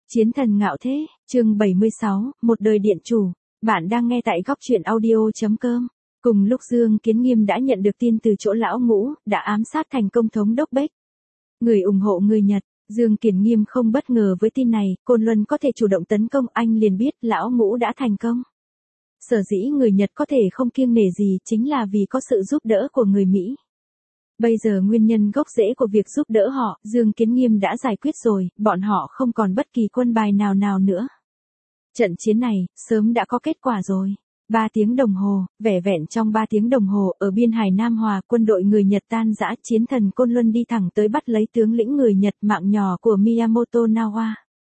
Chiến thần ngạo thế, chương 76, một đời điện chủ. Bạn đang nghe tại góc truyện audio.com. Cùng lúc Dương Kiến Nghiêm đã nhận được tin từ chỗ lão Ngũ, đã ám sát thành công thống đốc Bách. Người ủng hộ người Nhật, Dương Kiến Nghiêm không bất ngờ với tin này, Côn Luân có thể chủ động tấn công, anh liền biết lão Ngũ đã thành công. Sở dĩ người Nhật có thể không kiêng nể gì chính là vì có sự giúp đỡ của người Mỹ. Bây giờ nguyên nhân gốc rễ của việc giúp đỡ họ, Dương Kiến Nghiêm đã giải quyết rồi, bọn họ không còn bất kỳ quân bài nào nữa. Trận chiến này, sớm đã có kết quả rồi. 3 tiếng đồng hồ, vẻn vẹn trong 3 tiếng đồng hồ, ở biên hải Nam Hòa, quân đội người Nhật tan rã, chiến thần Côn Luân đi thẳng tới bắt lấy tướng lĩnh người Nhật mạng nhỏ của Miyamoto Nawa.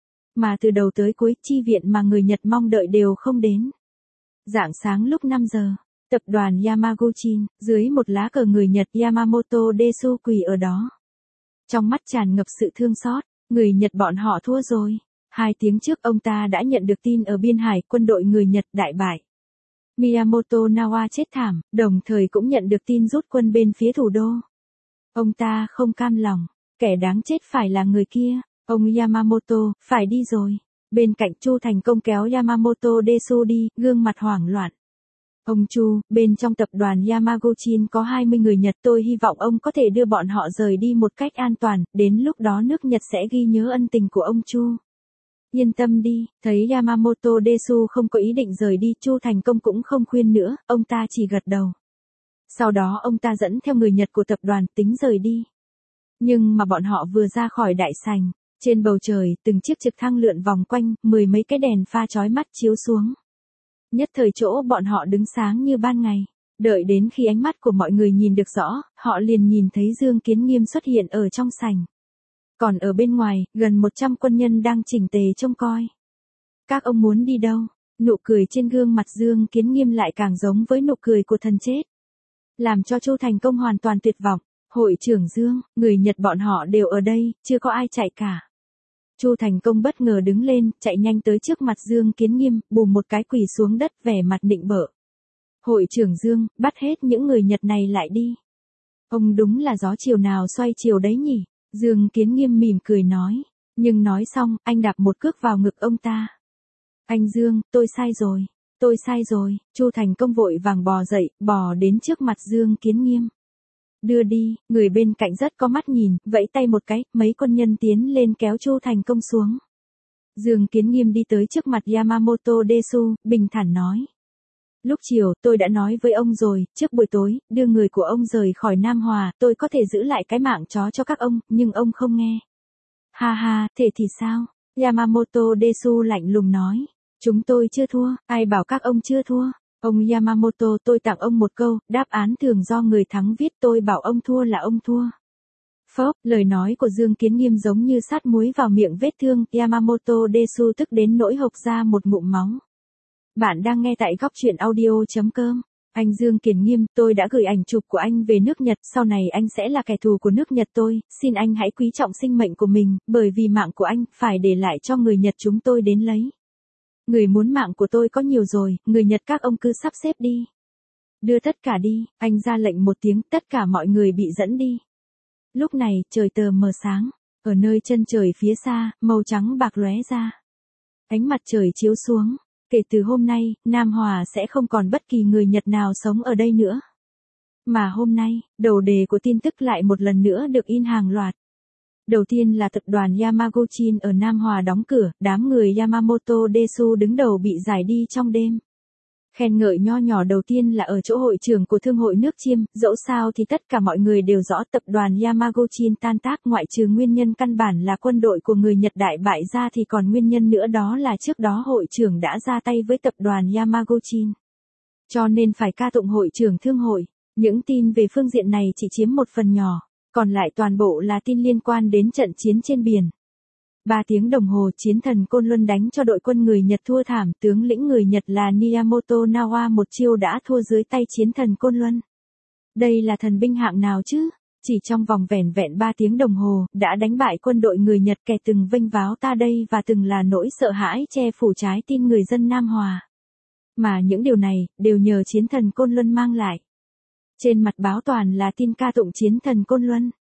Mà từ đầu tới cuối, chi viện mà người Nhật mong đợi đều không đến. Rạng sáng lúc 5 giờ. Tập đoàn Yamaguchi, dưới một lá cờ người Nhật Yamamoto Desu quỳ ở đó. Trong mắt tràn ngập sự thương xót, người Nhật bọn họ thua rồi. 2 tiếng trước ông ta đã nhận được tin ở biên hải quân đội người Nhật đại bại. Miyamoto Nawa chết thảm, đồng thời cũng nhận được tin rút quân bên phía thủ đô. Ông ta không cam lòng, kẻ đáng chết phải là người kia, ông Yamamoto, phải đi rồi. Bên cạnh Chu Thành Công kéo Yamamoto Desu đi, gương mặt hoảng loạn. Ông Chu, bên trong tập đoàn Yamaguchi có 20 người Nhật, tôi hy vọng ông có thể đưa bọn họ rời đi một cách an toàn, đến lúc đó nước Nhật sẽ ghi nhớ ân tình của ông Chu. Yên tâm đi, thấy Yamamoto Desu không có ý định rời đi, Chu Thành Công cũng không khuyên nữa, ông ta chỉ gật đầu. Sau đó ông ta dẫn theo người Nhật của tập đoàn tính rời đi. Nhưng mà bọn họ vừa ra khỏi đại sảnh, trên bầu trời, từng chiếc trực thăng lượn vòng quanh, 10 mấy cái đèn pha chói mắt chiếu xuống. Nhất thời chỗ bọn họ đứng sáng như ban ngày. Đợi đến khi ánh mắt của mọi người nhìn được rõ, họ liền nhìn thấy Dương Kiến Nghiêm xuất hiện ở trong sảnh. Còn ở bên ngoài, gần 100 quân nhân đang chỉnh tề trông coi. Các ông muốn đi đâu? Nụ cười trên gương mặt Dương Kiến Nghiêm lại càng giống với nụ cười của thần chết. Làm cho Chu Thành Công hoàn toàn tuyệt vọng. Hội trưởng Dương, người Nhật bọn họ đều ở đây, chưa có ai chạy cả. Chu Thành Công bất ngờ đứng lên, chạy nhanh tới trước mặt Dương Kiến Nghiêm, bùm một cái quỳ xuống đất, vẻ mặt nịnh bợ. Hội trưởng Dương, bắt hết những người Nhật này lại đi. Ông đúng là gió chiều nào xoay chiều đấy nhỉ? Dương Kiến Nghiêm mỉm cười nói. Nhưng nói xong, anh đạp một cước vào ngực ông ta. Anh Dương, tôi sai rồi. Tôi sai rồi. Chu Thành Công vội vàng bò dậy, bò đến trước mặt Dương Kiến Nghiêm. Đưa đi, người bên cạnh rất có mắt nhìn, vẫy tay một cái, mấy quân nhân tiến lên kéo Chu Thành Công xuống. Dương Kiến Nghiêm đi tới trước mặt Yamamoto Desu, bình thản nói. Lúc chiều, tôi đã nói với ông rồi, trước buổi tối, đưa người của ông rời khỏi Nam Hòa, tôi có thể giữ lại cái mạng chó cho các ông, nhưng ông không nghe. Ha ha, thế thì sao? Yamamoto Desu lạnh lùng nói. Chúng tôi chưa thua, ai bảo các ông chưa thua? Ông Yamamoto, tôi tặng ông một câu, đáp án thường do người thắng viết, tôi bảo ông thua là ông thua. Phốc, lời nói của Dương Kiến Nghiêm giống như sát muối vào miệng vết thương, Yamamoto Desu tức đến nỗi hộc ra một ngụm máu. Bạn đang nghe tại góc truyện audio.com. Anh Dương Kiến Nghiêm, tôi đã gửi ảnh chụp của anh về nước Nhật, sau này anh sẽ là kẻ thù của nước Nhật tôi, xin anh hãy quý trọng sinh mệnh của mình, bởi vì mạng của anh, phải để lại cho người Nhật chúng tôi đến lấy. Người muốn mạng của tôi có nhiều rồi, người Nhật các ông cứ sắp xếp đi. Đưa tất cả đi, anh ra lệnh một tiếng, tất cả mọi người bị dẫn đi. Lúc này, trời tờ mờ sáng, ở nơi chân trời phía xa, màu trắng bạc lóe ra. Ánh mặt trời chiếu xuống, kể từ hôm nay, Nam Hòa sẽ không còn bất kỳ người Nhật nào sống ở đây nữa. Mà hôm nay, đầu đề của tin tức lại một lần nữa được in hàng loạt. Đầu tiên là tập đoàn Yamaguchi ở Nam Hòa đóng cửa, đám người Yamamoto Desu đứng đầu bị giải đi trong đêm. Khen ngợi nho nhỏ đầu tiên là ở chỗ hội trưởng của Thương hội nước Chiêm, dẫu sao thì tất cả mọi người đều rõ tập đoàn Yamaguchi tan tác, ngoại trừ nguyên nhân căn bản là quân đội của người Nhật đại bại ra thì còn nguyên nhân nữa đó là trước đó hội trưởng đã ra tay với tập đoàn Yamaguchi. Cho nên phải ca tụng hội trưởng Thương hội. Những tin về phương diện này chỉ chiếm một phần nhỏ. Còn lại toàn bộ là tin liên quan đến trận chiến trên biển. 3 tiếng đồng hồ chiến thần Côn Luân đánh cho đội quân người Nhật thua thảm, tướng lĩnh người Nhật là Miyamoto Nawa một chiêu đã thua dưới tay chiến thần Côn Luân. Đây là thần binh hạng nào chứ? Chỉ trong vòng vẻn vẹn 3 tiếng đồng hồ, đã đánh bại quân đội người Nhật, kẻ từng vênh váo ta đây và từng là nỗi sợ hãi che phủ trái tim người dân Nam Hòa. Mà những điều này, đều nhờ chiến thần Côn Luân mang lại. Trên mặt báo toàn là tin ca tụng chiến thần Côn Luân.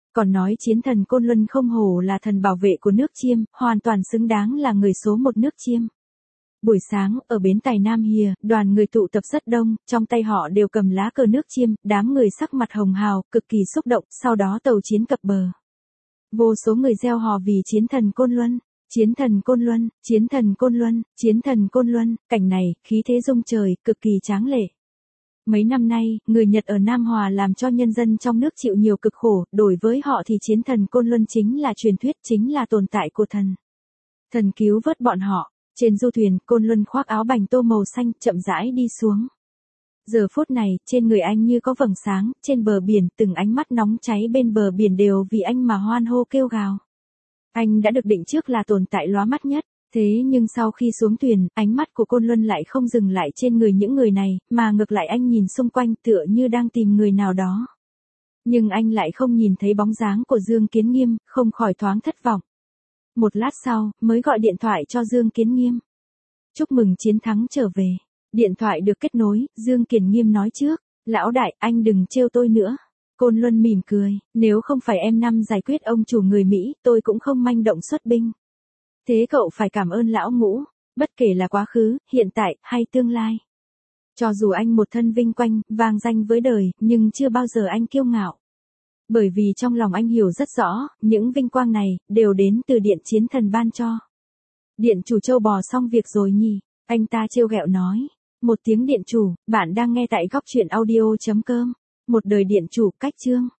Còn nói chiến thần Côn Luân không hổ là thần bảo vệ của nước Chiêm, hoàn toàn xứng đáng là người số một nước Chiêm. Buổi sáng, ở bến Tài Nam Hìa, đoàn người tụ tập rất đông, trong tay họ đều cầm lá cờ nước Chiêm, đám người sắc mặt hồng hào, cực kỳ xúc động, sau đó tàu chiến cập bờ. Vô số người reo hò vì chiến thần Côn Luân. Chiến thần Côn Luân, chiến thần Côn Luân, chiến thần Côn Luân, cảnh này, khí thế rung trời, cực kỳ tráng lệ. Mấy năm nay, người Nhật ở Nam Hòa làm cho nhân dân trong nước chịu nhiều cực khổ, đối với họ thì chiến thần Côn Luân chính là truyền thuyết, chính là tồn tại của thần. Thần cứu vớt bọn họ. Trên du thuyền, Côn Luân khoác áo bành tô màu xanh, chậm rãi đi xuống. Giờ phút này, trên người anh như có vầng sáng, trên bờ biển, từng ánh mắt nóng cháy bên bờ biển đều vì anh mà hoan hô kêu gào. Anh đã được định trước là tồn tại lóa mắt nhất, thế nhưng sau khi xuống thuyền, ánh mắt của Côn Luân lại không dừng lại trên người những người này, mà ngược lại anh nhìn xung quanh tựa như đang tìm người nào đó. Nhưng anh lại không nhìn thấy bóng dáng của Dương Kiến Nghiêm, không khỏi thoáng thất vọng. Một lát sau, mới gọi điện thoại cho Dương Kiến Nghiêm. Chúc mừng chiến thắng trở về. Điện thoại được kết nối, Dương Kiến Nghiêm nói trước, lão đại, anh đừng trêu tôi nữa. Côn Luân mỉm cười, nếu không phải em năm giải quyết ông chủ người Mỹ, tôi cũng không manh động xuất binh. Thế cậu phải cảm ơn lão Ngũ, bất kể là quá khứ, hiện tại, hay tương lai. Cho dù anh một thân vinh quang, vang danh với đời, nhưng chưa bao giờ anh kiêu ngạo. Bởi vì trong lòng anh hiểu rất rõ, những vinh quang này, đều đến từ điện chiến thần ban cho. Điện chủ châu bò xong việc rồi nhỉ, anh ta trêu ghẹo nói. Một tiếng điện chủ, bạn đang nghe tại góc truyện audio.com. Một đời điện chủ, cách chương.